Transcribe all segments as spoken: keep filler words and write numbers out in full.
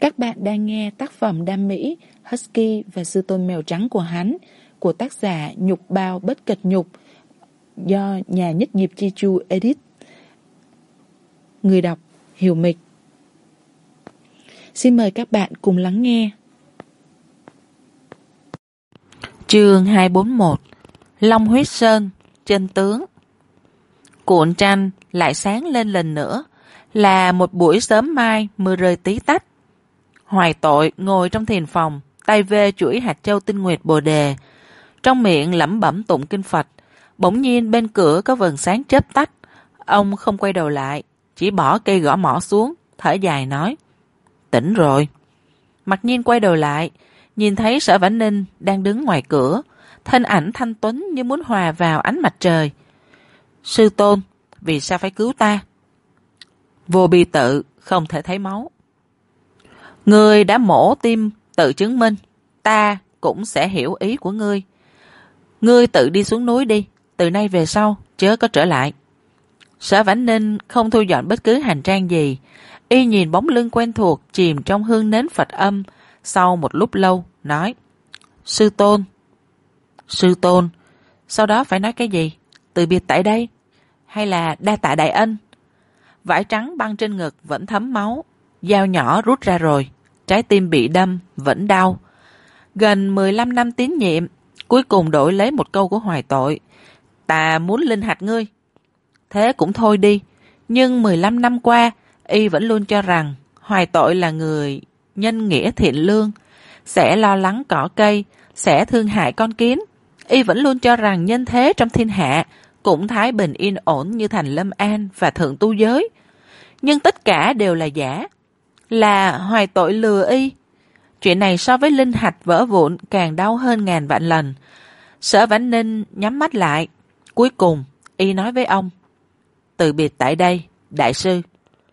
Các bạn đang nghe tác phẩm đam mỹ Husky và Sư Tôn Mèo Trắng của hắn của tác giả Nhục Bao Bất Cật Nhục do nhà Nhất Nghiệp Chi Chu edit. Người đọc Hiểu Mịch. Xin mời các bạn cùng lắng nghe. Chương hai bốn mốt Long Huyết Sơn, chân tướng. Cuộn tranh lại sáng lên lần nữa, là một buổi sớm mai, mưa rơi tí tách. Hoài Tội ngồi trong thiền phòng, tay vê chuỗi hạt châu tinh nguyệt bồ đề, trong miệng lẩm bẩm tụng kinh Phật. Bỗng nhiên bên cửa có vầng sáng chớp tắt. Ông không quay đầu lại, chỉ bỏ cây gõ mõ xuống, thở dài nói: Tỉnh rồi. Mặc nhiên quay đầu lại, nhìn thấy Sở Vãn Ninh đang đứng ngoài cửa, thân ảnh thanh tuấn như muốn hòa vào ánh mặt trời. Sư Tôn, vì sao phải cứu ta? Vô bi tự, không thể thấy máu. Ngươi đã mổ tim tự chứng minh, ta cũng sẽ hiểu ý của ngươi. Ngươi tự đi xuống núi đi, từ nay về sau chớ có trở lại. Sở Vãn Ninh không thu dọn bất cứ hành trang gì, y nhìn bóng lưng quen thuộc chìm trong hương nến Phật âm. Sau một lúc lâu nói: Sư Tôn. Sư Tôn, sau đó phải nói cái gì? Từ biệt tại đây, hay là đa tạ đại ân? Vải trắng băng trên ngực vẫn thấm máu, dao nhỏ rút ra rồi, trái tim bị đâm vẫn đau. Gần mười lăm năm tín nhiệm, cuối cùng đổi lấy một câu của Hoài Tội: Ta muốn linh hạch ngươi. Thế cũng thôi đi, nhưng mười lăm năm qua, y vẫn luôn cho rằng Hoài Tội là người nhân nghĩa thiện lương, sẽ lo lắng cỏ cây, sẽ thương hại con kiến. Y vẫn luôn cho rằng nhân thế trong thiên hạ cũng thái bình yên ổn như thành Lâm An và thượng tu giới. Nhưng tất cả đều là giả, là Hoài Tội lừa y. Chuyện này so với linh hạch vỡ vụn càng đau hơn ngàn vạn lần. Sở Vãn Ninh nhắm mắt lại, cuối cùng y nói với ông: Từ biệt tại đây, đại sư.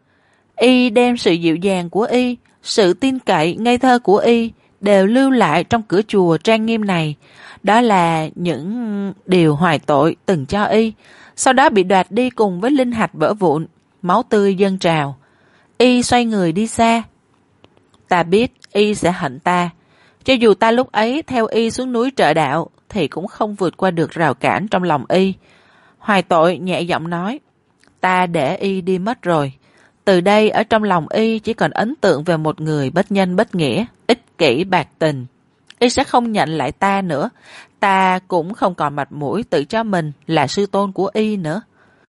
Y đem sự dịu dàng của y, sự tin cậy ngây thơ của y đều lưu lại trong cửa chùa trang nghiêm này. Đó là những điều Hoài Tội từng cho y, sau đó bị đoạt đi cùng với linh hạch vỡ vụn, máu tươi dâng trào. Y xoay người đi xa. Ta biết y sẽ hận ta, cho dù ta lúc ấy theo y xuống núi trợ đạo thì cũng không vượt qua được rào cản trong lòng y. Hoài Tội nhẹ giọng nói: Ta để y đi mất rồi. Từ đây ở trong lòng y chỉ còn ấn tượng về một người bất nhân bất nghĩa, ích kỷ bạc tình. Y sẽ không nhận lại ta nữa. Ta cũng không còn mặt mũi tự cho mình là sư tôn của y nữa.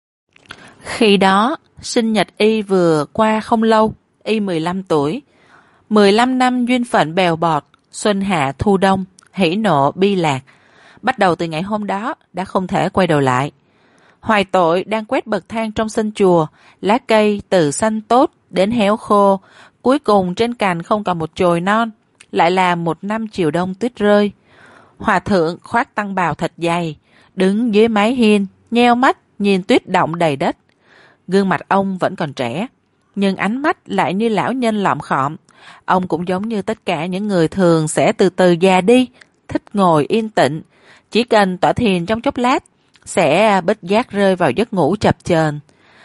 Khi đó, sinh nhật y vừa qua không lâu, y mười lăm tuổi. mười lăm năm duyên phận bèo bọt, xuân hạ thu đông, hỉ nộ bi lạc. Bắt đầu từ ngày hôm đó đã không thể quay đầu lại. Hoài Tội đang quét bậc thang trong sân chùa, lá cây từ xanh tốt đến héo khô, cuối cùng trên cành không còn một chồi non, lại là một năm chiều đông tuyết rơi. Hòa thượng khoác tăng bào thật dày, đứng dưới mái hiên, nheo mắt nhìn tuyết động đầy đất. Gương mặt ông vẫn còn trẻ, nhưng ánh mắt lại như lão nhân lọm khọm. Ông cũng giống như tất cả những người thường sẽ từ từ già đi, thích ngồi yên tĩnh, chỉ cần tọa thiền trong chốc lát sẽ bất giác rơi vào giấc ngủ chập chờn.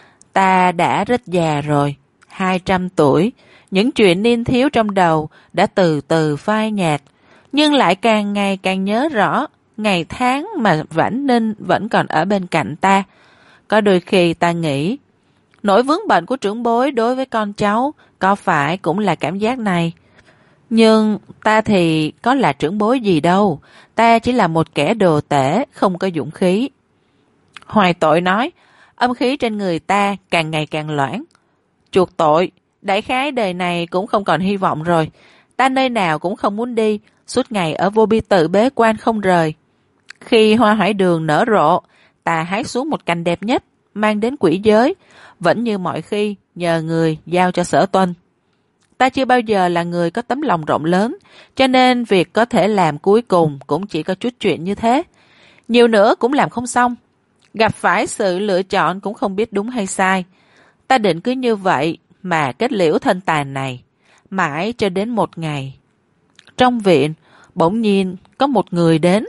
Ta đã rất già rồi, hai trăm tuổi, những chuyện niên thiếu trong đầu đã từ từ phai nhạt, nhưng lại càng ngày càng nhớ rõ ngày tháng mà Vãn Ninh vẫn còn ở bên cạnh ta. Có đôi khi ta nghĩ, nỗi vướng bận của trưởng bối đối với con cháu có phải cũng là cảm giác này? Nhưng ta thì có là trưởng bối gì đâu, ta chỉ là một kẻ đồ tể, không có dũng khí. Hoài Tội nói, âm khí trên người ta càng ngày càng loãng. Chuộc tội, đại khái đời này cũng không còn hy vọng rồi. Ta nơi nào cũng không muốn đi, suốt ngày ở vô bi tự bế quan không rời. Khi hoa hải đường nở rộ, ta hái xuống một cành đẹp nhất, mang đến quỷ giới, vẫn như mọi khi nhờ người giao cho Sở Tuân. Ta chưa bao giờ là người có tấm lòng rộng lớn, cho nên việc có thể làm cuối cùng cũng chỉ có chút chuyện như thế. Nhiều nữa cũng làm không xong. Gặp phải sự lựa chọn cũng không biết đúng hay sai. Ta định cứ như vậy mà kết liễu thân tàn này, mãi cho đến một ngày. Trong viện, bỗng nhiên có một người đến.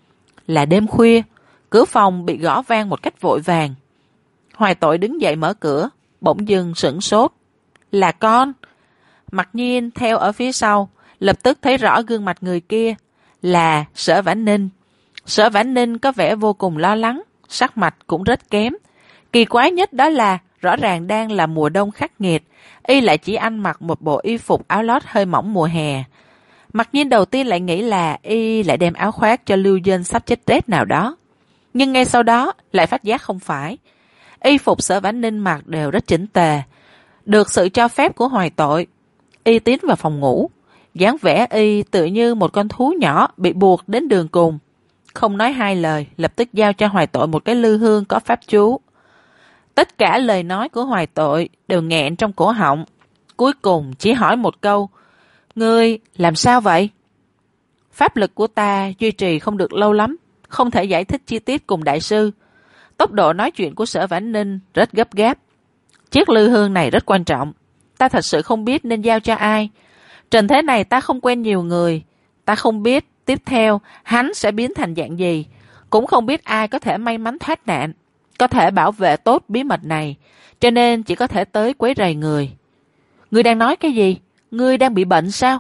Là đêm khuya, cửa phòng bị gõ vang một cách vội vàng. Hoài Tội đứng dậy mở cửa, bỗng dưng sửng sốt. Là con. Mặc nhiên theo ở phía sau, lập tức thấy rõ gương mặt người kia là Sở Vãn Ninh. Sở Vãn Ninh có vẻ vô cùng lo lắng, sắc mặt cũng rất kém. Kỳ quái nhất đó là rõ ràng đang là mùa đông khắc nghiệt, y lại chỉ ăn mặc một bộ y phục áo lót hơi mỏng mùa hè. Mặc nhiên đầu tiên lại nghĩ là y lại đem áo khoác cho lưu dân sắp chết rét nào đó. Nhưng ngay sau đó lại phát giác không phải. Y phục Sở Vãn Ninh mặc đều rất chỉnh tề. Được sự cho phép của Hoài Tội, y tiến vào phòng ngủ. Dáng vẻ y tự như một con thú nhỏ bị buộc đến đường cùng. Không nói hai lời, lập tức giao cho Hoài Tội một cái lư hương có pháp chú. Tất cả lời nói của Hoài Tội đều nghẹn trong cổ họng. Cuối cùng chỉ hỏi một câu: Ngươi làm sao vậy? Pháp lực của ta duy trì không được lâu lắm, không thể giải thích chi tiết cùng đại sư. Tốc độ nói chuyện của Sở Vãn Ninh rất gấp gáp. Chiếc lư hương này rất quan trọng. Ta thật sự không biết nên giao cho ai. Trần thế này ta không quen nhiều người. Ta không biết tiếp theo hắn sẽ biến thành dạng gì. Cũng không biết ai có thể may mắn thoát nạn, có thể bảo vệ tốt bí mật này. Cho nên chỉ có thể tới quấy rầy người. Ngươi đang nói cái gì? Ngươi đang bị bệnh sao?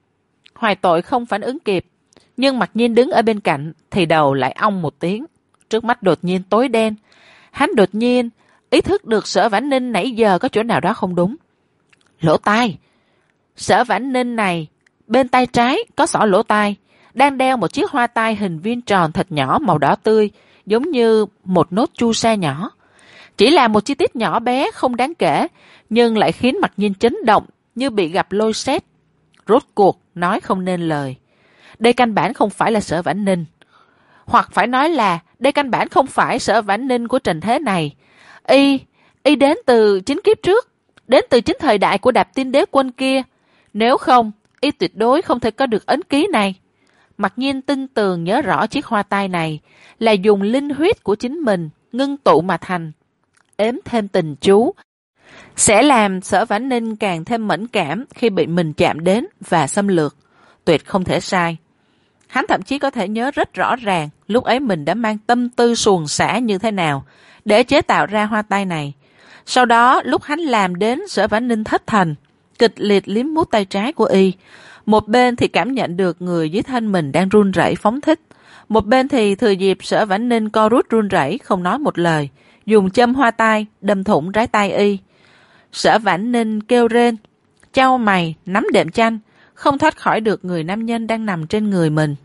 Hoài Tội không phản ứng kịp. Nhưng Mặc Nhiên đứng ở bên cạnh thì đầu lại ong một tiếng. Trước mắt đột nhiên tối đen. Hắn đột nhiên ý thức được Sở Vãn Ninh nãy giờ có chỗ nào đó không đúng. Lỗ tai. Sở Vãn Ninh này bên tay trái có xỏ lỗ tai, đang đeo một chiếc hoa tai hình viên tròn thật nhỏ màu đỏ tươi, giống như một nốt chu sa nhỏ. Chỉ là một chi tiết nhỏ bé không đáng kể, nhưng lại khiến Mặc Nhiên chấn động như bị gặp lôi sét. Rốt cuộc nói không nên lời. Đây căn bản không phải là Sở Vãn Ninh. Hoặc phải nói là đây căn bản không phải Sở Vãn Ninh của trần thế này. Y, y đến từ chính kiếp trước, đến từ chính thời đại của Đạp Tin Đế Quân kia. Nếu không, y tuyệt đối không thể có được ấn ký này. Mặc Nhiên tin tường nhớ rõ chiếc hoa tai này là dùng linh huyết của chính mình ngưng tụ mà thành. Ếm thêm tình chú sẽ làm Sở Vãn Ninh càng thêm mẫn cảm khi bị mình chạm đến và xâm lược. Tuyệt không thể sai. Hắn thậm chí có thể nhớ rất rõ ràng lúc ấy mình đã mang tâm tư suồng sã như thế nào để chế tạo ra hoa tai này. Sau đó lúc hắn làm đến Sở Vãn Ninh thất thần, kịch liệt liếm mút tay trái của y. Một bên thì cảm nhận được người dưới thân mình đang run rẩy phóng thích. Một bên thì thừa dịp Sở Vãn Ninh co rút run rẩy không nói một lời, dùng châm hoa tai đâm thủng trái tay y. Sở Vãn Ninh kêu rên, chau mày nắm đệm chăn, không thoát khỏi được người nam nhân đang nằm trên người mình.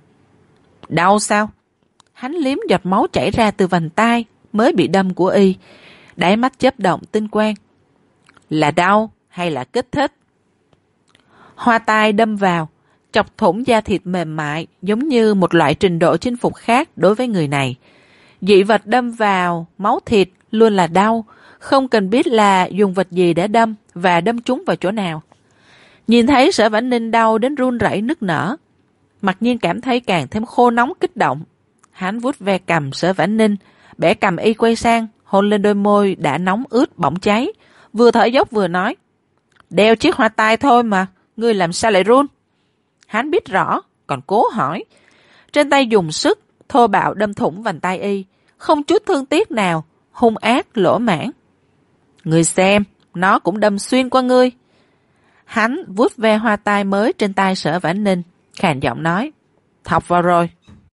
Đau sao? Hắn liếm giọt máu chảy ra từ vành tai mới bị đâm của y, đáy mắt chớp động tinh quang. Là đau hay là kích thích? Hoa tai đâm vào, chọc thủng da thịt mềm mại, giống như một loại trình độ chinh phục khác đối với người này. Dị vật đâm vào máu thịt luôn là đau, không cần biết là dùng vật gì để đâm và đâm chúng vào chỗ nào. Nhìn thấy Sở Vãn Ninh đau đến run rẩy nức nở, Mặc Nhiên cảm thấy càng thêm khô nóng kích động. Hắn vuốt ve cằm Sở Vãn Ninh, bẻ cằm y quay sang, hôn lên đôi môi đã nóng ướt bỏng cháy, vừa thở dốc vừa nói: Đeo chiếc hoa tai thôi mà, ngươi làm sao lại run? Hắn biết rõ, còn cố hỏi. Trên tay dùng sức, thô bạo đâm thủng vành tay y, không chút thương tiếc nào, hung ác lỗ mãn. Ngươi xem, nó cũng đâm xuyên qua ngươi. Hắn vuốt ve hoa tai mới trên tay Sở Vãn Ninh, khàn giọng nói: Thọc vào rồi.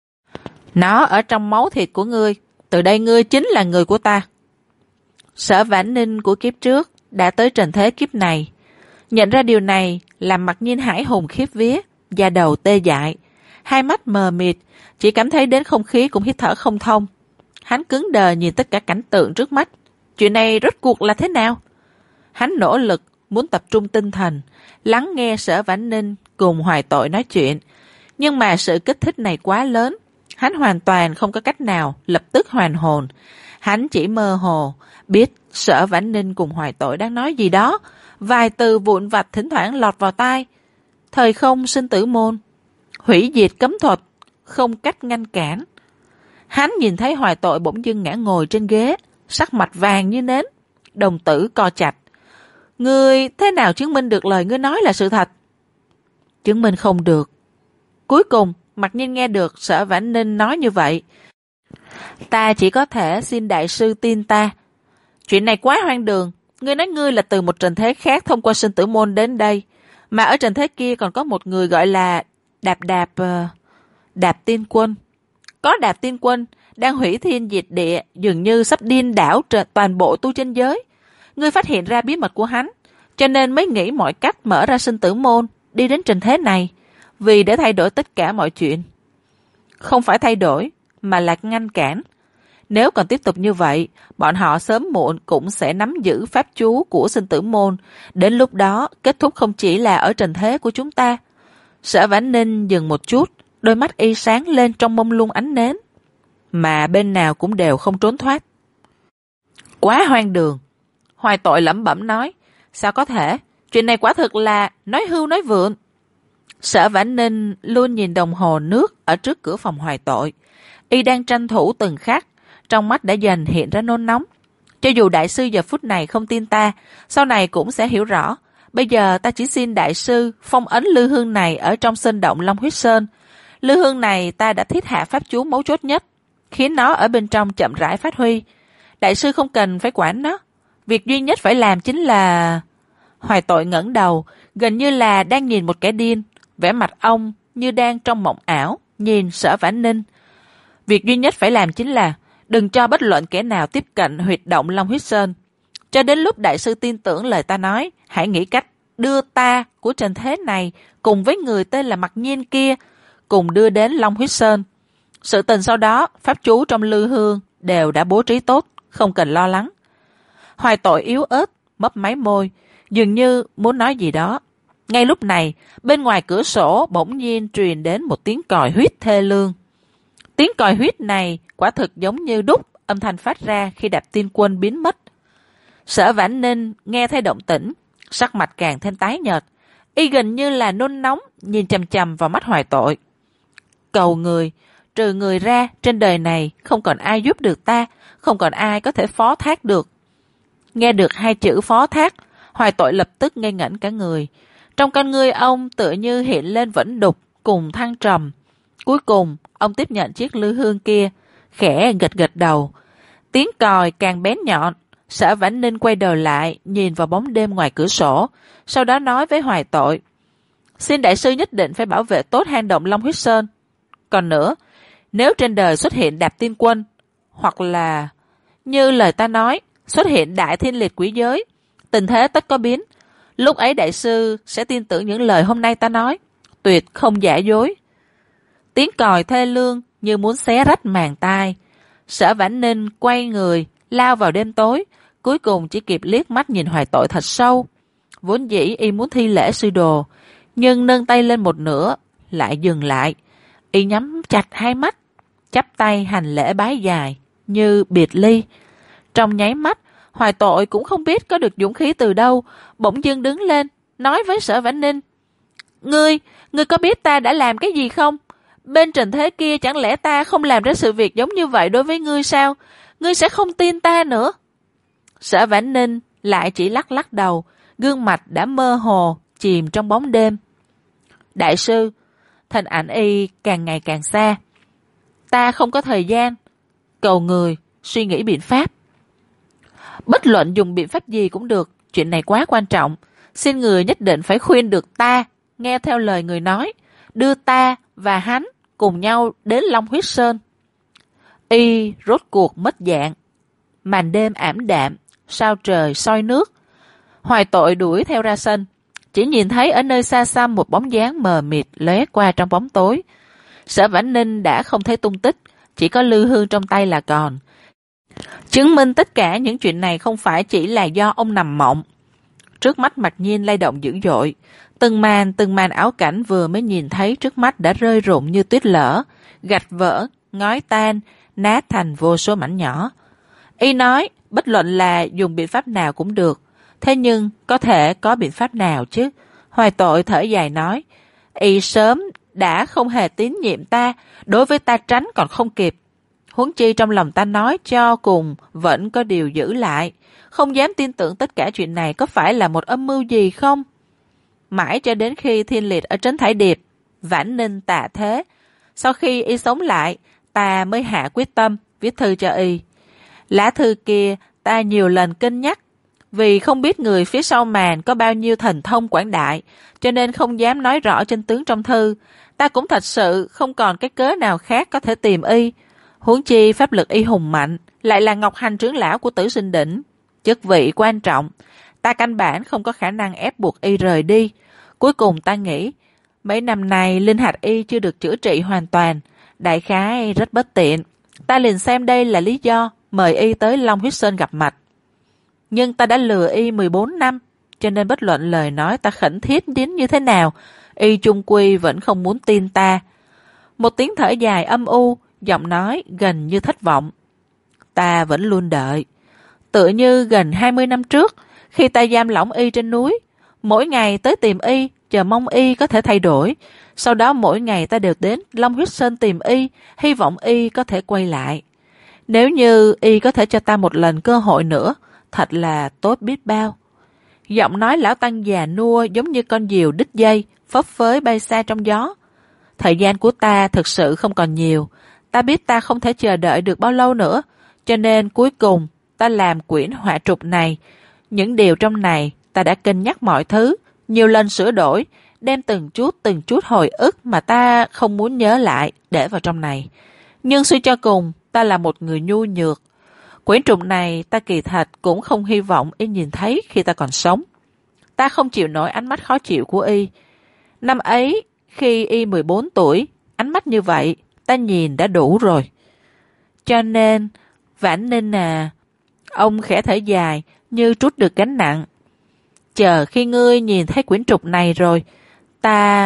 Nó ở trong máu thịt của ngươi, từ đây ngươi chính là người của ta. Sở Vãn Ninh của kiếp trước đã tới trần thế kiếp này. Nhận ra điều này làm Mặc Nhiên hãi hùng khiếp vía, da đầu tê dại, hai mắt mờ mịt, chỉ cảm thấy đến không khí cũng hít thở không thông. Hắn cứng đờ nhìn tất cả cảnh tượng trước mắt. Chuyện này rốt cuộc là thế nào? Hắn nỗ lực muốn tập trung tinh thần, lắng nghe Sở Vãn Ninh cùng Hoài Tội nói chuyện. Nhưng mà sự kích thích này quá lớn, hắn hoàn toàn không có cách nào lập tức hoàn hồn. Hắn chỉ mơ hồ biết Sở Vãn Ninh cùng Hoài Tội đang nói gì đó, vài từ vụn vặt thỉnh thoảng lọt vào tai. Thời không sinh tử môn, hủy diệt cấm thuật, không cách ngăn cản. Hắn nhìn thấy Hoài Tội bỗng dưng ngã ngồi trên ghế, sắc mặt vàng như nến, đồng tử co chặt. Ngươi thế nào chứng minh được lời ngươi nói là sự thật? Chứng minh không được. Cuối cùng, Mặc Nhiên nghe được Sở Vãn Ninh nói như vậy. Ta chỉ có thể xin đại sư tin ta. Chuyện này quá hoang đường. Ngươi nói ngươi là từ một trần thế khác thông qua sinh tử môn đến đây, Mà ở trần thế kia còn có một người gọi là Đạp Đạp... Uh, Đạp Tiên Quân. Có Đạp Tiên Quân đang hủy thiên diệt địa, dường như sắp điên đảo toàn bộ tu chân giới. Ngươi phát hiện ra bí mật của hắn, cho nên mới nghĩ mọi cách mở ra sinh tử môn, đi đến trần thế này, vì để thay đổi tất cả mọi chuyện. Không phải thay đổi, mà là ngăn cản. Nếu còn tiếp tục như vậy, bọn họ sớm muộn cũng sẽ nắm giữ pháp chú của sinh tử môn. Đến lúc đó, kết thúc không chỉ là ở trần thế của chúng ta. Sở Vãn Ninh dừng một chút, đôi mắt y sáng lên trong mông lung ánh nến, mà bên nào cũng đều không trốn thoát. Quá hoang đường. Hoài Tội lẩm bẩm nói, sao có thể, chuyện này quả thực là nói hưu nói vượn. Sở Vãn Ninh luôn nhìn đồng hồ nước ở trước cửa phòng Hoài Tội. Y đang tranh thủ từng khắc, trong mắt đã dần hiện ra nôn nóng. Cho dù đại sư giờ phút này không tin ta, sau này cũng sẽ hiểu rõ. Bây giờ ta chỉ xin đại sư phong ấn lư hương này ở trong sơn động Long Huyết Sơn. Lư hương này ta đã thiết hạ pháp chú mấu chốt nhất, khiến nó ở bên trong chậm rãi phát huy. Đại sư không cần phải quản nó. Việc duy nhất phải làm chính là... Hoài Tội ngẩng đầu, gần như là đang nhìn một kẻ điên. Vẻ mặt ông như đang trong mộng ảo, nhìn Sở Vãn Ninh. Việc duy nhất phải làm chính là đừng cho bất luận kẻ nào tiếp cận huyệt động Long Huyết Sơn. Cho đến lúc đại sư tin tưởng lời ta nói, hãy nghĩ cách đưa ta của trần thế này cùng với người tên là Mặc Nhiên kia cùng đưa đến Long Huyết Sơn. Sự tình sau đó, pháp chú trong lư hương đều đã bố trí tốt, không cần lo lắng. Hoài Tội yếu ớt, mấp máy môi, dường như muốn nói gì đó. Ngay lúc này, bên ngoài cửa sổ bỗng nhiên truyền đến một tiếng còi huýt thê lương. Tiếng còi huýt này quả thực giống như đúc âm thanh phát ra khi Đạp Tiên Quân biến mất. Sở Vãn Ninh nghe thấy động tĩnh, sắc mặt càng thêm tái nhợt. Y gần như là nôn nóng, nhìn chằm chằm vào mắt Hoài Tội. Cầu người, trừ người ra, trên đời này không còn ai giúp được ta, không còn ai có thể phó thác được. Nghe được hai chữ phó thác, Hoài Tội lập tức ngây ngẩn cả người. Trong con ngươi ông tựa như hiện lên vẫn đục cùng thăng trầm. Cuối cùng, ông tiếp nhận chiếc lư hương kia, khẽ gật gật đầu. Tiếng còi càng bén nhọn. Sở Vãn Ninh quay đầu lại, nhìn vào bóng đêm ngoài cửa sổ, sau đó nói với Hoài Tội. Xin đại sư nhất định phải bảo vệ tốt hang động Long Huyết Sơn. Còn nữa, nếu trên đời xuất hiện Đạp Tiên Quân, hoặc là, như lời ta nói, xuất hiện Đại Thiên Liệt Quỷ Giới, tình thế tất có biến. Lúc ấy đại sư sẽ tin tưởng những lời hôm nay ta nói, tuyệt không giả dối. Tiếng còi thê lương như muốn xé rách màng tai. Sở Vãn Ninh quay người, lao vào đêm tối, cuối cùng chỉ kịp liếc mắt nhìn Hoài Tội thật sâu. Vốn dĩ y muốn thi lễ sư đồ, nhưng nâng tay lên một nửa, lại dừng lại. Y nhắm chặt hai mắt, chắp tay hành lễ bái dài, như biệt ly. Trong nháy mắt, Hoài Tội cũng không biết có được dũng khí từ đâu, bỗng dưng đứng lên, nói với Sở Vãn Ninh. Ngươi, ngươi có biết ta đã làm cái gì không? Bên trần thế kia chẳng lẽ ta không làm ra sự việc giống như vậy đối với ngươi sao? Ngươi sẽ không tin ta nữa. Sở Vãn Ninh lại chỉ lắc lắc đầu, gương mặt đã mơ hồ, chìm trong bóng đêm. Đại sư, thân ảnh y càng ngày càng xa. Ta không có thời gian. Cầu người, suy nghĩ biện pháp. Bất luận dùng biện pháp gì cũng được, chuyện này quá quan trọng. Xin người nhất định phải khuyên được ta, nghe theo lời người nói, đưa ta và hắn cùng nhau đến Long Huyết Sơn. Y rốt cuộc mất dạng. Màn đêm ảm đạm, sao trời soi nước. Hoài Tội đuổi theo ra sân, chỉ nhìn thấy ở nơi xa xăm một bóng dáng mờ mịt lóe qua trong bóng tối. Sở Vãn Ninh đã không thấy tung tích, chỉ có lư hương trong tay là còn. Chứng minh tất cả những chuyện này không phải chỉ là do ông nằm mộng. Trước mắt Mặc Nhiên lay động dữ dội. Từng màn từng màn ảo cảnh vừa mới nhìn thấy trước mắt đã rơi rụng như tuyết lở, gạch vỡ, ngói tan, nát thành vô số mảnh nhỏ. Y nói, bất luận là dùng biện pháp nào cũng được. Thế nhưng, có thể có biện pháp nào chứ? Hoài Tội thở dài nói, Y sớm đã không hề tín nhiệm ta, đối với ta tránh còn không kịp. Huống chi trong lòng ta nói cho cùng vẫn có điều giữ lại, không dám tin tưởng tất cả chuyện này có phải là một âm mưu gì không? Mãi cho đến khi Thiên Liệt ở Trấn Thải Điệp, Vãn Ninh tạ thế, sau khi y sống lại, ta mới hạ quyết tâm viết thư cho y. Lá thư kia ta nhiều lần cân nhắc, Vì không biết người phía sau màn có bao nhiêu thần thông quảng đại, cho nên không dám nói rõ chân tướng trong thư. Ta cũng thật sự không còn cái cớ nào khác có thể tìm y. Huống chi pháp lực y hùng mạnh, lại là Ngọc Hành trưởng lão của Tử Sinh Đỉnh, chức vị quan trọng. Ta căn bản không có khả năng ép buộc y rời đi. Cuối cùng ta nghĩ, mấy năm nay linh hạch y chưa được chữa trị hoàn toàn, đại khái rất bất tiện. Ta liền xem đây là lý do mời y tới Long Huyết Sơn gặp mặt. Nhưng ta đã lừa y mười bốn năm, cho nên bất luận lời nói ta khẩn thiết đến như thế nào, y chung quy vẫn không muốn tin ta. Một tiếng thở dài âm u, giọng nói gần như thất vọng. Ta vẫn luôn đợi. Tựa như gần hai mươi năm trước, khi ta giam lỏng y trên núi, mỗi ngày tới tìm y, chờ mong y có thể thay đổi. Sau đó mỗi ngày ta đều đến Long Huyết Sơn tìm y, hy vọng y có thể quay lại. Nếu như y có thể cho ta một lần cơ hội nữa, thật là tốt biết bao. Giọng nói lão tăng già nua giống như con diều đứt dây, phấp phới bay xa trong gió. Thời gian của ta thực sự không còn nhiều. Ta biết ta không thể chờ đợi được bao lâu nữa, cho nên cuối cùng ta làm quyển họa trục này. Những điều trong này ta đã cân nhắc mọi thứ, nhiều lần sửa đổi, đem từng chút từng chút hồi ức mà ta không muốn nhớ lại để vào trong này. Nhưng suy cho cùng, ta là một người nhu nhược. Quyển trục này ta kỳ thật cũng không hy vọng y nhìn thấy khi ta còn sống. Ta không chịu nổi ánh mắt khó chịu của y. Năm ấy, khi y mười bốn tuổi, ánh mắt như vậy, ta nhìn đã đủ rồi. Cho nên, Vãn Ninh à, ông khẽ thở dài như trút được gánh nặng. Chờ khi ngươi nhìn thấy quyển trục này rồi, ta...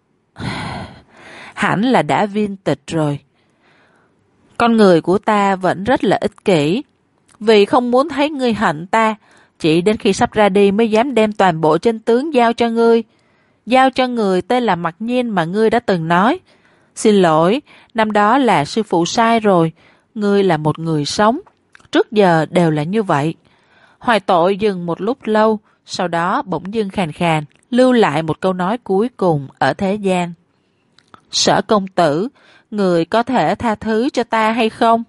hẳn là đã viên tịch rồi. Con người của ta vẫn rất là ích kỷ. Vì không muốn thấy ngươi hận ta, chỉ đến khi sắp ra đi mới dám đem toàn bộ chân tướng giao cho ngươi. Giao cho người tên là Mặc Nhiên mà ngươi đã từng nói. Xin lỗi, năm đó là sư phụ sai rồi. Ngươi là một người sống. Trước giờ đều là như vậy. Hoài Tội dừng một lúc lâu, sau đó bỗng dưng khàn khàn, lưu lại một câu nói cuối cùng ở thế gian. Sở công tử, người có thể tha thứ cho ta hay không?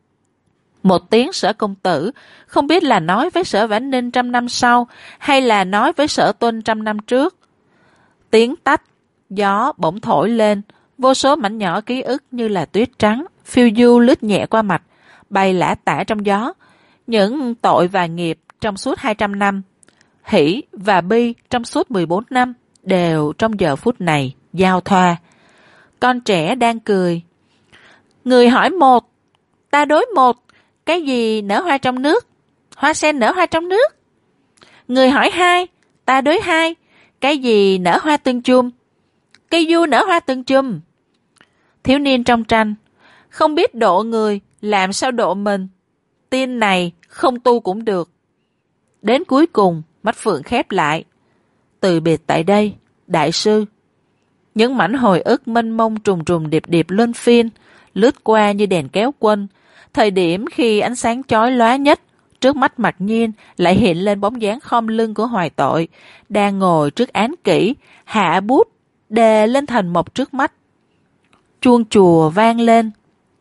Một tiếng Sở công tử, không biết là nói với Sở Vãn Ninh trăm năm sau, hay là nói với Sở Tuân trăm năm trước. Tiếng tách, gió bỗng thổi lên, vô số mảnh nhỏ ký ức như là tuyết trắng, phiêu du lướt nhẹ qua mặt, bay lả tả trong gió. Những tội và nghiệp trong suốt hai trăm năm, hỷ và bi trong suốt mười bốn năm, đều trong giờ phút này, giao thoa. Con trẻ đang cười. Người hỏi một, ta đối một, cái gì nở hoa trong nước? Hoa sen nở hoa trong nước. Người hỏi hai, ta đối hai, cái gì nở hoa từng chùm? Cây du nở hoa từng chùm. Thiếu niên trong tranh, không biết độ người, làm sao độ mình. Tin này không tu cũng được. Đến cuối cùng, mắt phượng khép lại. Từ biệt tại đây, đại sư. Những mảnh hồi ức mênh mông trùng trùng điệp điệp luân phiên, lướt qua như đèn kéo quân. Thời điểm khi ánh sáng chói lóa nhất, trước mắt Mặc Nhiên lại hiện lên bóng dáng khom lưng của Hoài Tội, đang ngồi trước án kỹ, hạ bút, đề lên thần mộc trước mắt. Chuông chùa vang lên.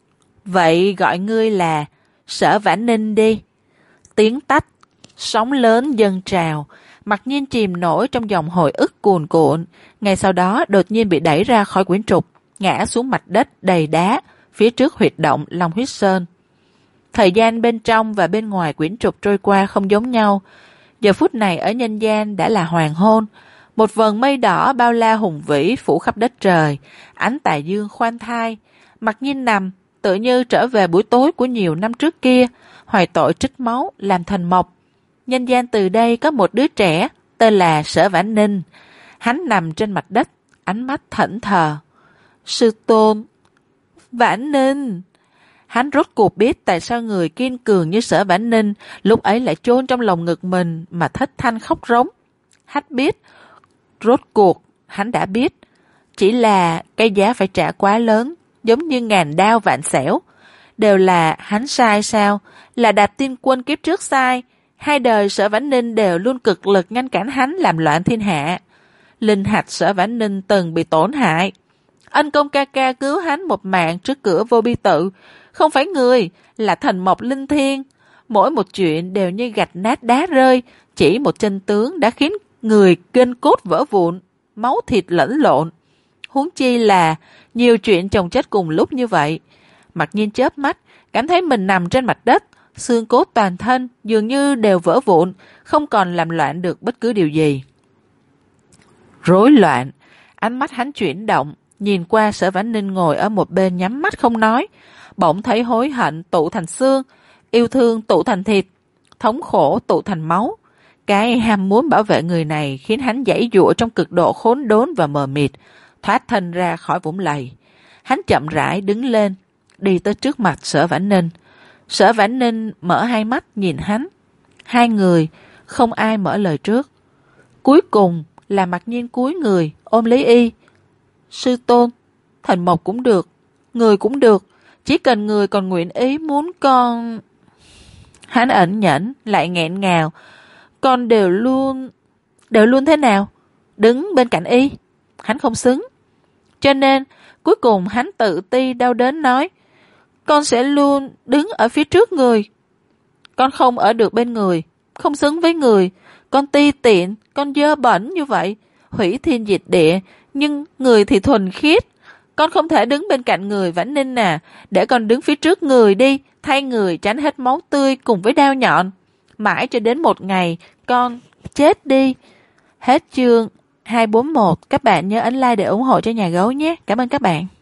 Vậy gọi ngươi là Sở Vãn Ninh đi. Tiếng tách, sóng lớn dâng trào, Mặc Nhiên chìm nổi trong dòng hồi ức cuồn cuộn. Ngay sau đó đột nhiên bị đẩy ra khỏi quyển trục, ngã xuống mặt đất đầy đá, phía trước huyệt động Long Huyết Sơn. Thời gian bên trong và bên ngoài quyển trục trôi qua không giống nhau. Giờ phút này ở nhân gian đã là hoàng hôn. Một vầng mây đỏ bao la hùng vĩ phủ khắp đất trời, ánh tà dương khoan thai. Mặc Nhiên nằm, tự như trở về buổi tối của nhiều năm trước kia. Hoài Tội trích máu, làm thành mộc. Nhân gian từ đây có một đứa trẻ, tên là Sở Vãn Ninh. Hắn nằm trên mặt đất, ánh mắt thẫn thờ. Sư tôn, Vãn Ninh. Hắn rốt cuộc biết tại sao người kiên cường như Sở Vãn Ninh lúc ấy lại chôn trong lòng ngực mình mà thất thanh khóc rống. Hắn biết, rốt cuộc hắn đã biết, chỉ là cái giá phải trả quá lớn, giống như ngàn đao vạn xẻo. Đều là hắn sai sao? Là Đạp Tiên Quân kiếp trước sai? Hai đời Sở Vãn Ninh đều luôn cực lực ngăn cản hắn làm loạn thiên hạ. Linh hạch Sở Vãn Ninh từng bị tổn hại. Ân công ca ca cứu hắn một mạng trước cửa Vô Bi Tự. Không phải người, là thần mộc linh thiên. Mỗi một chuyện đều như gạch nát đá rơi, chỉ một chân tướng đã khiến người gân cốt vỡ vụn, máu thịt lẫn lộn. Huống chi là nhiều chuyện chồng chất cùng lúc như vậy. Mặc Nhiên chớp mắt, cảm thấy mình nằm trên mặt đất, xương cốt toàn thân dường như đều vỡ vụn, không còn làm loạn được bất cứ điều gì. Rối loạn, ánh mắt hắn chuyển động, nhìn qua Sở Vãn Ninh ngồi ở một bên nhắm mắt không nói, bỗng thấy hối hận tụ thành xương, yêu thương tụ thành thịt, thống khổ tụ thành máu. Cái ham muốn bảo vệ người này khiến hắn giãy giụa trong cực độ khốn đốn và mờ mịt, thoát thân ra khỏi vũng lầy. Hắn chậm rãi đứng lên, đi tới trước mặt Sở Vãn Ninh. Sở Vãn Ninh mở hai mắt nhìn hắn. Hai người, không ai mở lời trước. Cuối cùng là Mặc Nhiên cúi người, ôm lấy y. Sư tôn, thành mộc cũng được, người cũng được, chỉ cần người còn nguyện ý muốn con... Hắn ẩn nhẫn, lại nghẹn ngào. Con đều luôn... Đều luôn thế nào? Đứng bên cạnh y. Hắn không xứng. Cho nên, cuối cùng hắn tự ti đau đớn nói, con sẽ luôn đứng ở phía trước người. Con không ở được bên người, không xứng với người. Con ti tiện, con dơ bẩn như vậy, hủy thiên diệt địa, nhưng người thì thuần khiết. Con không thể đứng bên cạnh người Vãn Ninh à, để con đứng phía trước người đi, thay người tránh hết máu tươi cùng với đao nhọn. Mãi cho đến một ngày, con chết đi. Hết chương hai bốn một. Các bạn nhớ ấn like để ủng hộ cho nhà gấu nhé. Cảm ơn các bạn.